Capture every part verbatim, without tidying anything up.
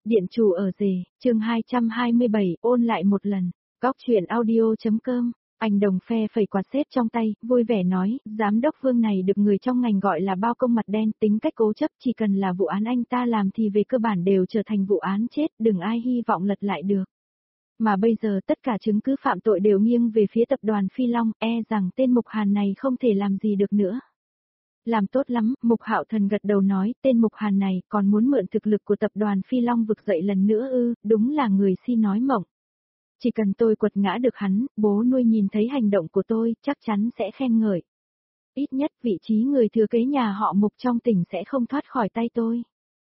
Điện chủ ở rể, chương hai trăm hai mươi bảy, ôn lại một lần. Góc chuyện audio.com, anh Đồng phe phẩy quạt xếp trong tay, vui vẻ nói, giám đốc Vương này được người trong ngành gọi là bao công mặt đen, tính cách cố chấp, chỉ cần là vụ án anh ta làm thì về cơ bản đều trở thành vụ án chết, đừng ai hy vọng lật lại được. Mà bây giờ tất cả chứng cứ phạm tội đều nghiêng về phía tập đoàn Phi Long, e rằng tên Mục Hàn này không thể làm gì được nữa. Làm tốt lắm, Mục Hạo Thần gật đầu nói, tên Mục Hàn này còn muốn mượn thực lực của tập đoàn Phi Long vực dậy lần nữa ư, đúng là người si nói mộng. Chỉ cần tôi quật ngã được hắn, bố nuôi nhìn thấy hành động của tôi, chắc chắn sẽ khen ngợi. Ít nhất vị trí người thừa kế nhà họ Mục trong tỉnh sẽ không thoát khỏi tay tôi.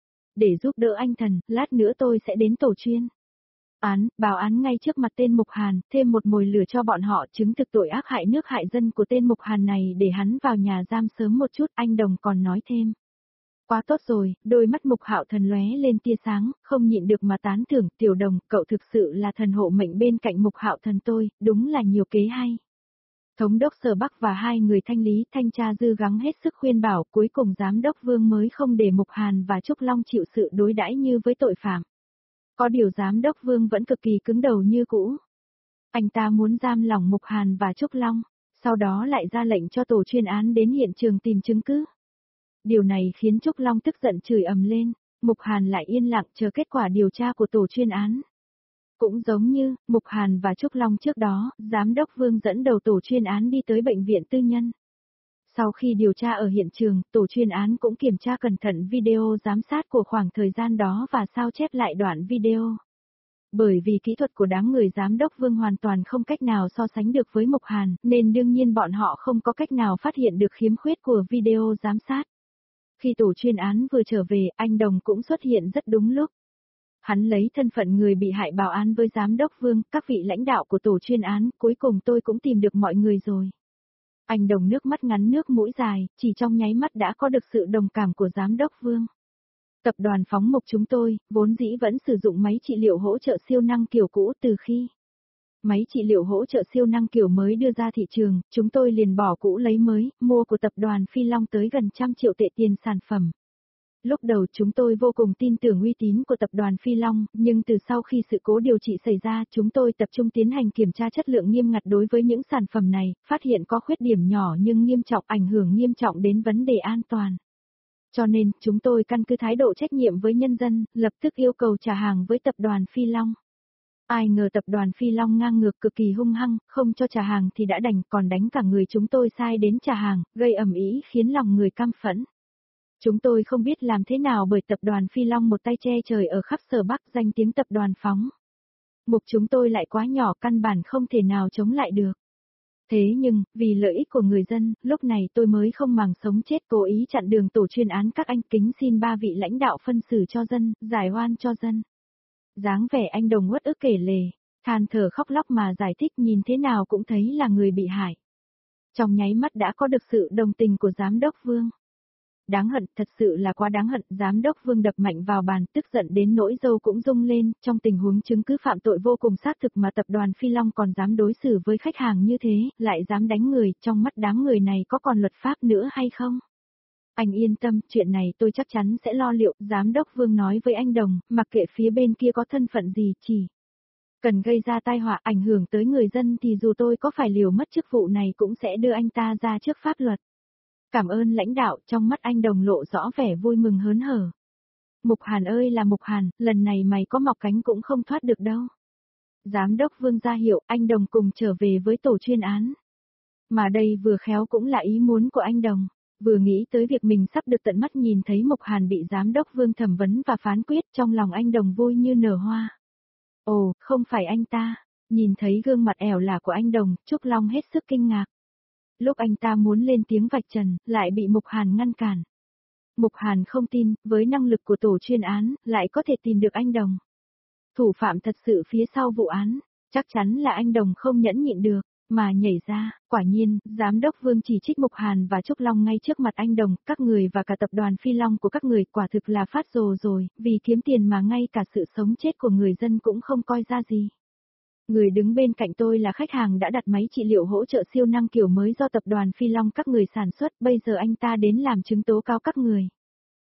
Để giúp đỡ anh Thần, lát nữa tôi sẽ đến tổ chuyên án, báo án ngay trước mặt tên Mục Hàn, thêm một mồi lửa cho bọn họ chứng thực tội ác hại nước hại dân của tên Mục Hàn này để hắn vào nhà giam sớm một chút, anh Đồng còn nói thêm. Quá tốt rồi, đôi mắt Mục Hạo Thần lóe lên tia sáng, không nhịn được mà tán thưởng, Tiểu Đồng, cậu thực sự là thần hộ mệnh bên cạnh Mục Hạo Thần tôi, đúng là nhiều kế hay. Thống đốc Sở Bắc và hai người thanh lý, thanh tra Dư gắng hết sức khuyên bảo, cuối cùng giám đốc Vương mới không để Mục Hàn và Trúc Long chịu sự đối đãi như với tội phạm. Có điều giám đốc Vương vẫn cực kỳ cứng đầu như cũ. Anh ta muốn giam lỏng Mục Hàn và Trúc Long, sau đó lại ra lệnh cho tổ chuyên án đến hiện trường tìm chứng cứ. Điều này khiến Trúc Long tức giận chửi ầm lên, Mục Hàn lại yên lặng chờ kết quả điều tra của tổ chuyên án. Cũng giống như, Mục Hàn và Trúc Long trước đó, giám đốc Vương dẫn đầu tổ chuyên án đi tới bệnh viện tư nhân. Sau khi điều tra ở hiện trường, tổ chuyên án cũng kiểm tra cẩn thận video giám sát của khoảng thời gian đó và sao chép lại đoạn video. Bởi vì kỹ thuật của đám người giám đốc Vương hoàn toàn không cách nào so sánh được với Mục Hàn, nên đương nhiên bọn họ không có cách nào phát hiện được khiếm khuyết của video giám sát. Khi tổ chuyên án vừa trở về, anh Đồng cũng xuất hiện rất đúng lúc. Hắn lấy thân phận người bị hại báo án với giám đốc Vương, các vị lãnh đạo của tổ chuyên án, cuối cùng tôi cũng tìm được mọi người rồi. Anh Đồng nước mắt ngắn nước mũi dài, chỉ trong nháy mắt đã có được sự đồng cảm của giám đốc Vương. Tập đoàn Phóng Mục chúng tôi, vốn dĩ vẫn sử dụng máy trị liệu hỗ trợ siêu năng kiểu cũ từ khi. Máy trị liệu hỗ trợ siêu năng kiểu mới đưa ra thị trường, chúng tôi liền bỏ cũ lấy mới, mua của tập đoàn Phi Long tới gần trăm triệu tệ tiền sản phẩm. Lúc đầu chúng tôi vô cùng tin tưởng uy tín của tập đoàn Phi Long, nhưng từ sau khi sự cố điều trị xảy ra, chúng tôi tập trung tiến hành kiểm tra chất lượng nghiêm ngặt đối với những sản phẩm này, phát hiện có khuyết điểm nhỏ nhưng nghiêm trọng ảnh hưởng nghiêm trọng đến vấn đề an toàn. Cho nên, chúng tôi căn cứ thái độ trách nhiệm với nhân dân, lập tức yêu cầu trả hàng với tập đoàn Phi Long. Ai ngờ tập đoàn Phi Long ngang ngược cực kỳ hung hăng, không cho trả hàng thì đã đành, còn đánh cả người chúng tôi sai đến trả hàng, gây ầm ĩ khiến lòng người căm phẫn. Chúng tôi không biết làm thế nào bởi tập đoàn Phi Long một tay che trời ở khắp Sở Bắc, danh tiếng tập đoàn Phóng Mục chúng tôi lại quá nhỏ, căn bản không thể nào chống lại được. Thế nhưng, vì lợi ích của người dân, lúc này tôi mới không màng sống chết cố ý chặn đường tổ chuyên án các anh, kính xin ba vị lãnh đạo phân xử cho dân, giải oan cho dân. Dáng vẻ anh Đồng uất ức kể lể, than thở khóc lóc mà giải thích, nhìn thế nào cũng thấy là người bị hại. Trong nháy mắt đã có được sự đồng tình của giám đốc Vương. Đáng hận, thật sự là quá đáng hận, giám đốc Vương đập mạnh vào bàn, tức giận đến nỗi râu cũng rung lên, trong tình huống chứng cứ phạm tội vô cùng xác thực mà tập đoàn Phi Long còn dám đối xử với khách hàng như thế, lại dám đánh người, trong mắt đám người này có còn luật pháp nữa hay không? Anh yên tâm, chuyện này tôi chắc chắn sẽ lo liệu, giám đốc Vương nói với anh Đồng, mặc kệ phía bên kia có thân phận gì, chỉ cần gây ra tai họa ảnh hưởng tới người dân thì dù tôi có phải liều mất chức vụ này cũng sẽ đưa anh ta ra trước pháp luật. Cảm ơn lãnh đạo, trong mắt anh Đồng lộ rõ vẻ vui mừng hớn hở. Mục Hàn ơi là Mục Hàn, lần này mày có mọc cánh cũng không thoát được đâu. Giám đốc Vương ra hiệu, anh Đồng cùng trở về với tổ chuyên án. Mà đây vừa khéo cũng là ý muốn của anh Đồng, vừa nghĩ tới việc mình sắp được tận mắt nhìn thấy Mục Hàn bị giám đốc Vương thẩm vấn và phán quyết, trong lòng anh Đồng vui như nở hoa. Ồ, không phải anh ta, nhìn thấy gương mặt ẻo lả của anh Đồng, Trúc Long hết sức kinh ngạc. Lúc anh ta muốn lên tiếng vạch trần, lại bị Mục Hàn ngăn cản. Mục Hàn không tin, với năng lực của tổ chuyên án, lại có thể tìm được anh Đồng. Thủ phạm thật sự phía sau vụ án, chắc chắn là anh Đồng không nhẫn nhịn được, mà nhảy ra, quả nhiên, giám đốc Vương chỉ trích Mục Hàn và Trúc Long ngay trước mặt anh Đồng, các người và cả tập đoàn Phi Long của các người quả thực là phát rồ rồi, vì kiếm tiền mà ngay cả sự sống chết của người dân cũng không coi ra gì. Người đứng bên cạnh tôi là khách hàng đã đặt máy trị liệu hỗ trợ siêu năng kiểu mới do tập đoàn Phi Long các người sản xuất, bây giờ anh ta đến làm chứng tố cáo các người.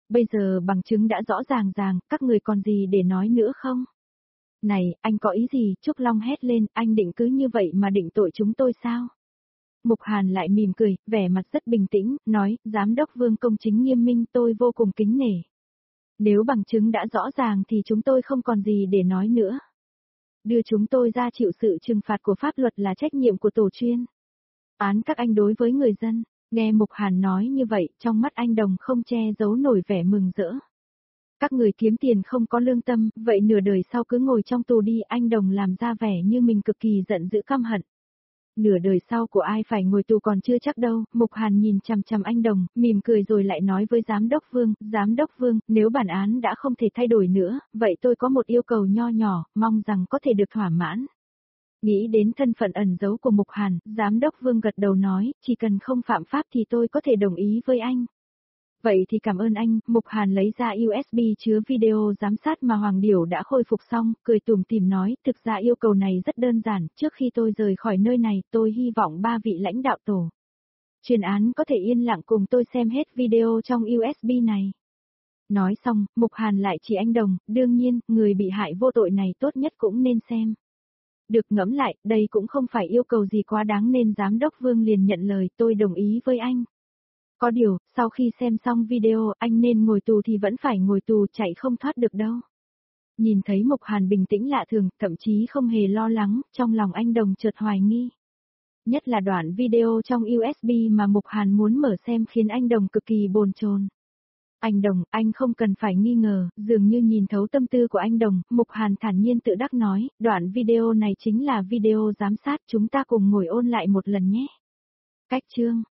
Bây giờ bằng chứng đã rõ ràng ràng, các người còn gì để nói nữa không? Này, anh có ý gì? Trúc Long hét lên, anh định cứ như vậy mà định tội chúng tôi sao? Mục Hàn lại mỉm cười, vẻ mặt rất bình tĩnh, nói, Giám đốc Vương công chính nghiêm minh, tôi vô cùng kính nể. Nếu bằng chứng đã rõ ràng thì chúng tôi không còn gì để nói nữa. Đưa chúng tôi ra chịu sự trừng phạt của pháp luật là trách nhiệm của tổ chuyên án các anh đối với người dân. Nghe Mục Hàn nói như vậy, trong mắt anh Đồng không che giấu nổi vẻ mừng rỡ. Các người kiếm tiền không có lương tâm, vậy nửa đời sau cứ ngồi trong tù đi, anh Đồng làm ra vẻ như mình cực kỳ giận dữ căm hận. Nửa đời sau của ai phải ngồi tù còn chưa chắc đâu, Mục Hàn nhìn chằm chằm anh Đồng, mỉm cười rồi lại nói với Giám đốc Vương, Giám đốc Vương, nếu bản án đã không thể thay đổi nữa, vậy tôi có một yêu cầu nho nhỏ, mong rằng có thể được thỏa mãn. Nghĩ đến thân phận ẩn giấu của Mục Hàn, Giám đốc Vương gật đầu nói, chỉ cần không phạm pháp thì tôi có thể đồng ý với anh. Vậy thì cảm ơn anh, Mục Hàn lấy ra u ét bê chứa video giám sát mà Hoàng Điểu đã khôi phục xong, cười tủm tỉm nói, thực ra yêu cầu này rất đơn giản, trước khi tôi rời khỏi nơi này, tôi hy vọng ba vị lãnh đạo tổ chuyên án có thể yên lặng cùng tôi xem hết video trong u ét bê này. Nói xong, Mục Hàn lại chỉ anh Đồng, đương nhiên, người bị hại vô tội này tốt nhất cũng nên xem. Được ngẫm lại, đây cũng không phải yêu cầu gì quá đáng nên Giám đốc Vương liền nhận lời, tôi đồng ý với anh. Có điều, sau khi xem xong video, anh nên ngồi tù thì vẫn phải ngồi tù, chạy không thoát được đâu. Nhìn thấy Mục Hàn bình tĩnh lạ thường, thậm chí không hề lo lắng, trong lòng anh Đồng chợt hoài nghi. Nhất là đoạn video trong u ét bê mà Mục Hàn muốn mở xem khiến anh Đồng cực kỳ bồn chồn. Anh Đồng, anh không cần phải nghi ngờ, dường như nhìn thấu tâm tư của anh Đồng, Mục Hàn thản nhiên tự đắc nói, đoạn video này chính là video giám sát, chúng ta cùng ngồi ôn lại một lần nhé. Cách chương